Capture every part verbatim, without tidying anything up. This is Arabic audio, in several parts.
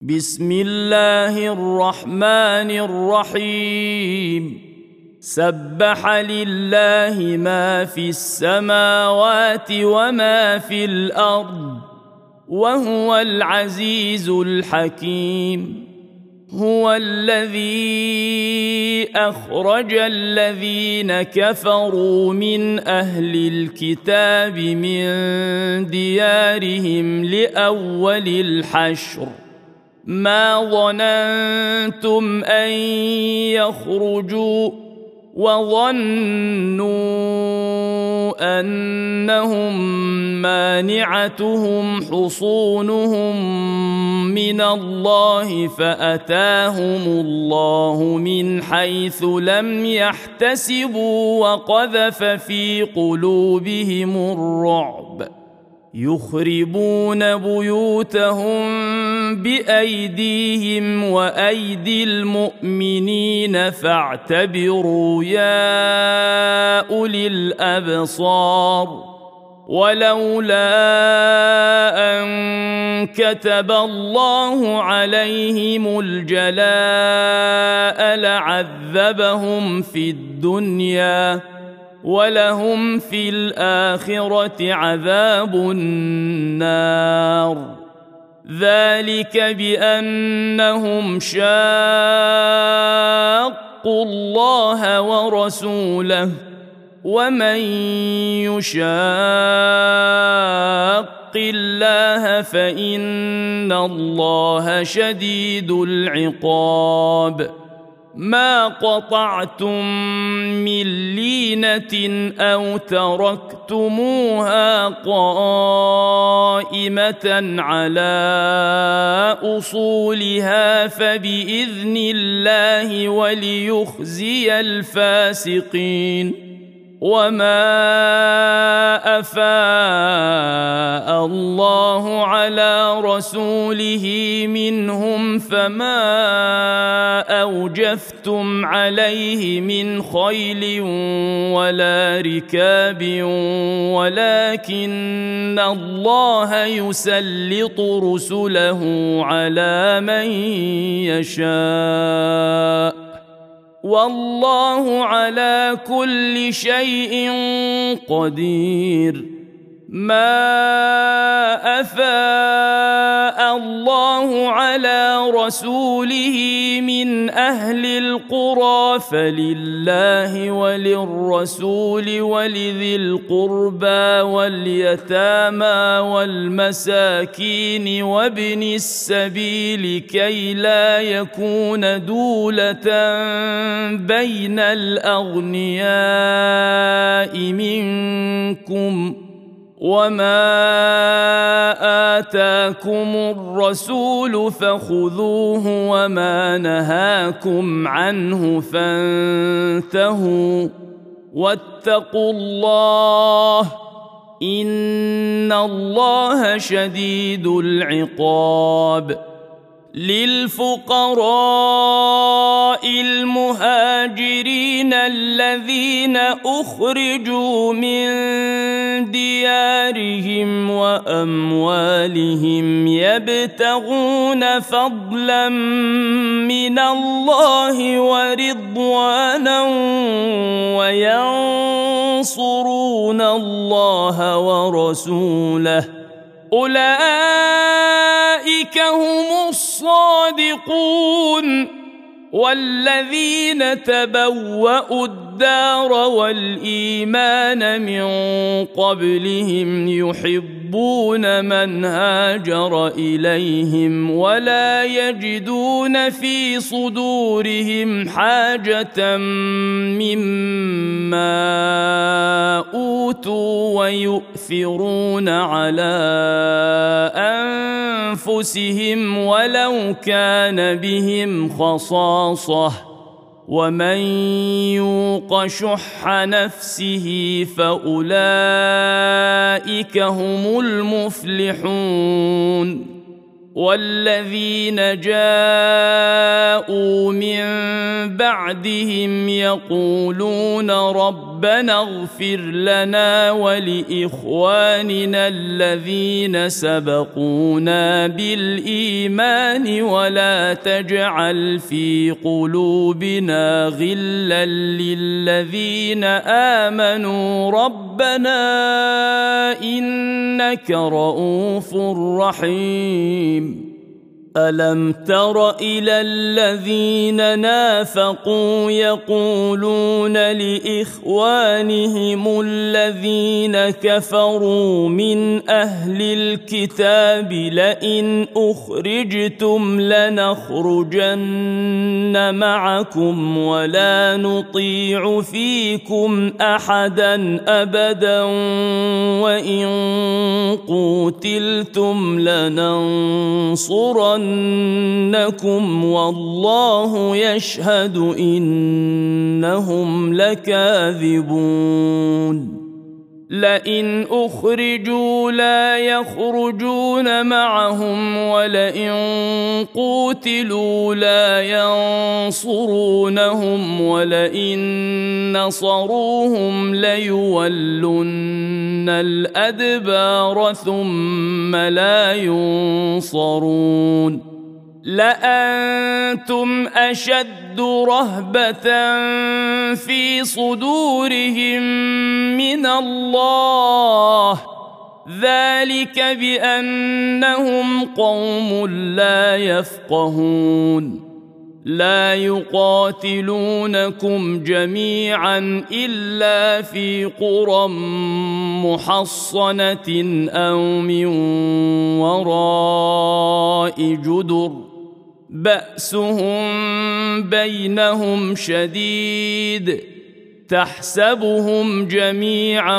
بسم الله الرحمن الرحيم سبح لله ما في السماوات وما في الأرض وهو العزيز الحكيم هو الذي أخرج الذين كفروا من أهل الكتاب من ديارهم لأول الحشر ما ظننتم أن يخرجوا وظنوا أنهم مانعتهم حصونهم من الله فأتاهم الله من حيث لم يحتسبوا وقذف في قلوبهم الرعب يخربون بيوتهم بأيديهم وأيدي المؤمنين فاعتبروا يا أولي الأبصار ولولا أن كتب الله عليهم الجلاء لعذبهم في الدنيا ولهم في الآخرة عذاب النار ذلك بأنهم شاقوا الله ورسوله ومن يشاق الله فإن الله شديد العقاب ما قطعتم من لينة أو تركتموها قائمة على أصولها فبإذن الله وليخزي الفاسقين وما أفاء الله على رسوله منهم فما أوجفتم عليه من خيل ولا ركاب ولكن الله يسلط رسله على من يشاء والله على كل شيء قدير ما أفاء الله على رسوله من أهل القرى فلله وللرسول ولذي القربى واليتامى والمساكين وابن السبيل كي لا يكون دولة بين الأغنياء منكم وما آتاكم الرسول فخذوه وما نهاكم عنه فانتهوا واتقوا الله إن الله شديد العقاب للفقراء المهاجرين الذين أخرجوا من ديارهم وأموالهم يبتغون فضلا من الله ورضوانا وينصرون الله ورسوله أولئك هم الصادقون والذين تبوأوا الدار والإيمان من قبلهم يحبون من هاجر إليهم ولا يجدون في صدورهم حاجة مما أوتوا ويؤثرون على أنفسهم ولو كان بهم خصاصة ومن يوق شح نفسه فأولئك هم المفلحون والذين جاءوا من بعدهم يقولون ربنا اغفر لنا ولإخواننا الذين سبقونا بالإيمان ولا تجعل في قلوبنا غلا للذين آمنوا ربنا إنك رؤوف رحيم. ألم تر إلى الذين نافقوا يقولون لإخوانهم الذين كفروا من أهل الكتاب لئن أخرجتم لنخرجن معكم ولا نطيع فيكم أحدا أبدا وإن قوتلتم لننصرن إنكم والله يشهد إنهم لكاذبون. لئن أخرجوا لا يخرجون معهم ولئن قوتلوا لا ينصرونهم ولئن نصروهم ليولن الأدبار ثم لا ينصرون. لأنتم أشد رهبة في صدورهم من الله ذلك بأنهم قوم لا يفقهون. لا يقاتلونكم جميعا إلا في قرى محصنة أو من وراء جدر بأسهم بينهم شديد تحسبهم جميعا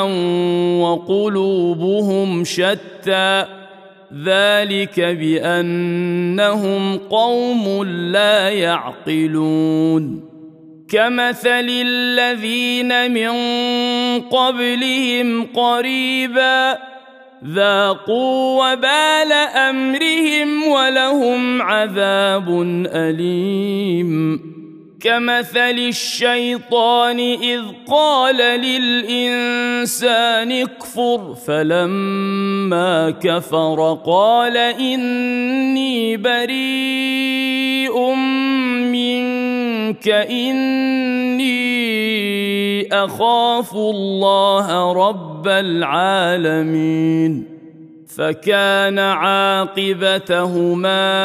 وقلوبهم شتى ذلك بأنهم قوم لا يعقلون. كمثل الذين من قبلهم قريبا ذاقوا وبال أمرهم ولهم عذاب أليم. كمثل الشيطان إذ قال للإنسان اكفر فلما كفر قال إني بريء منك إني أخاف الله رب العالمين. فكان عاقبتهما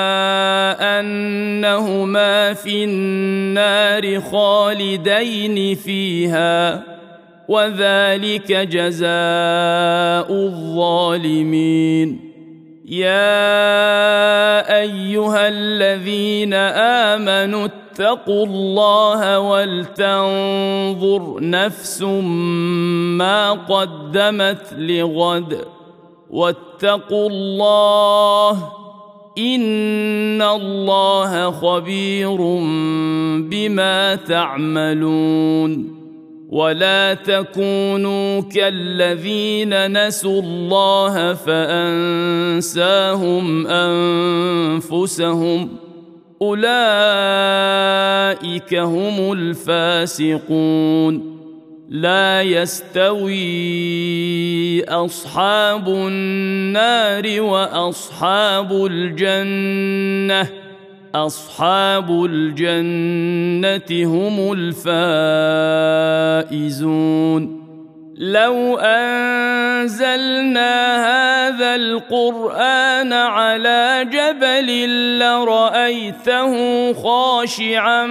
أنهما في النار خالدين فيها وذلك جزاء الظالمين. يا أيها الذين آمنوا اتقوا الله ولتنظر نفس ما قدمت لغد واتقوا الله إن الله خبير بما تعملون. ولا تكونوا كالذين نسوا الله فأنساهم أنفسهم أولئك هم الفاسقون. لا يستوي أصحاب النار وأصحاب الجنة أصحاب الجنة هم الفائزون. لو أنزلنا هذا القرآن على جبل لرأيته خاشعا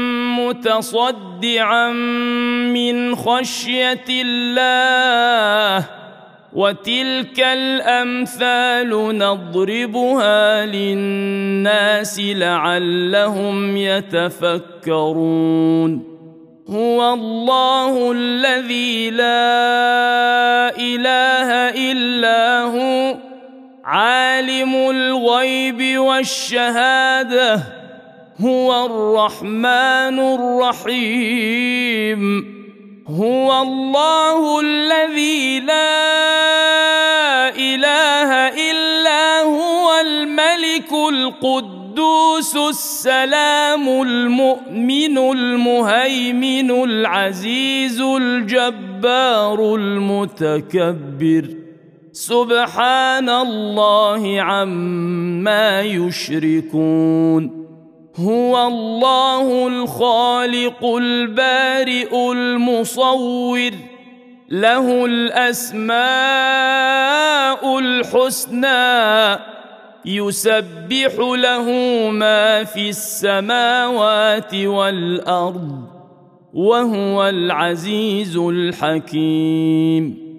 متصدعا من خشية الله وتلك الأمثال نضربها للناس لعلهم يتفكرون. هو الله الذي لا إله إلا هو عالم الغيب والشهادة هو الرحمن الرحيم. هو الله الذي لا إله إلا هو الملك الملك القدوس السلام المؤمن المهيمن العزيز الجبار المتكبر سبحان الله عما يشركون هو الله الخالق البارئ المصور له الأسماء الحسنى يسبح له ما في السماوات والأرض وهو العزيز الحكيم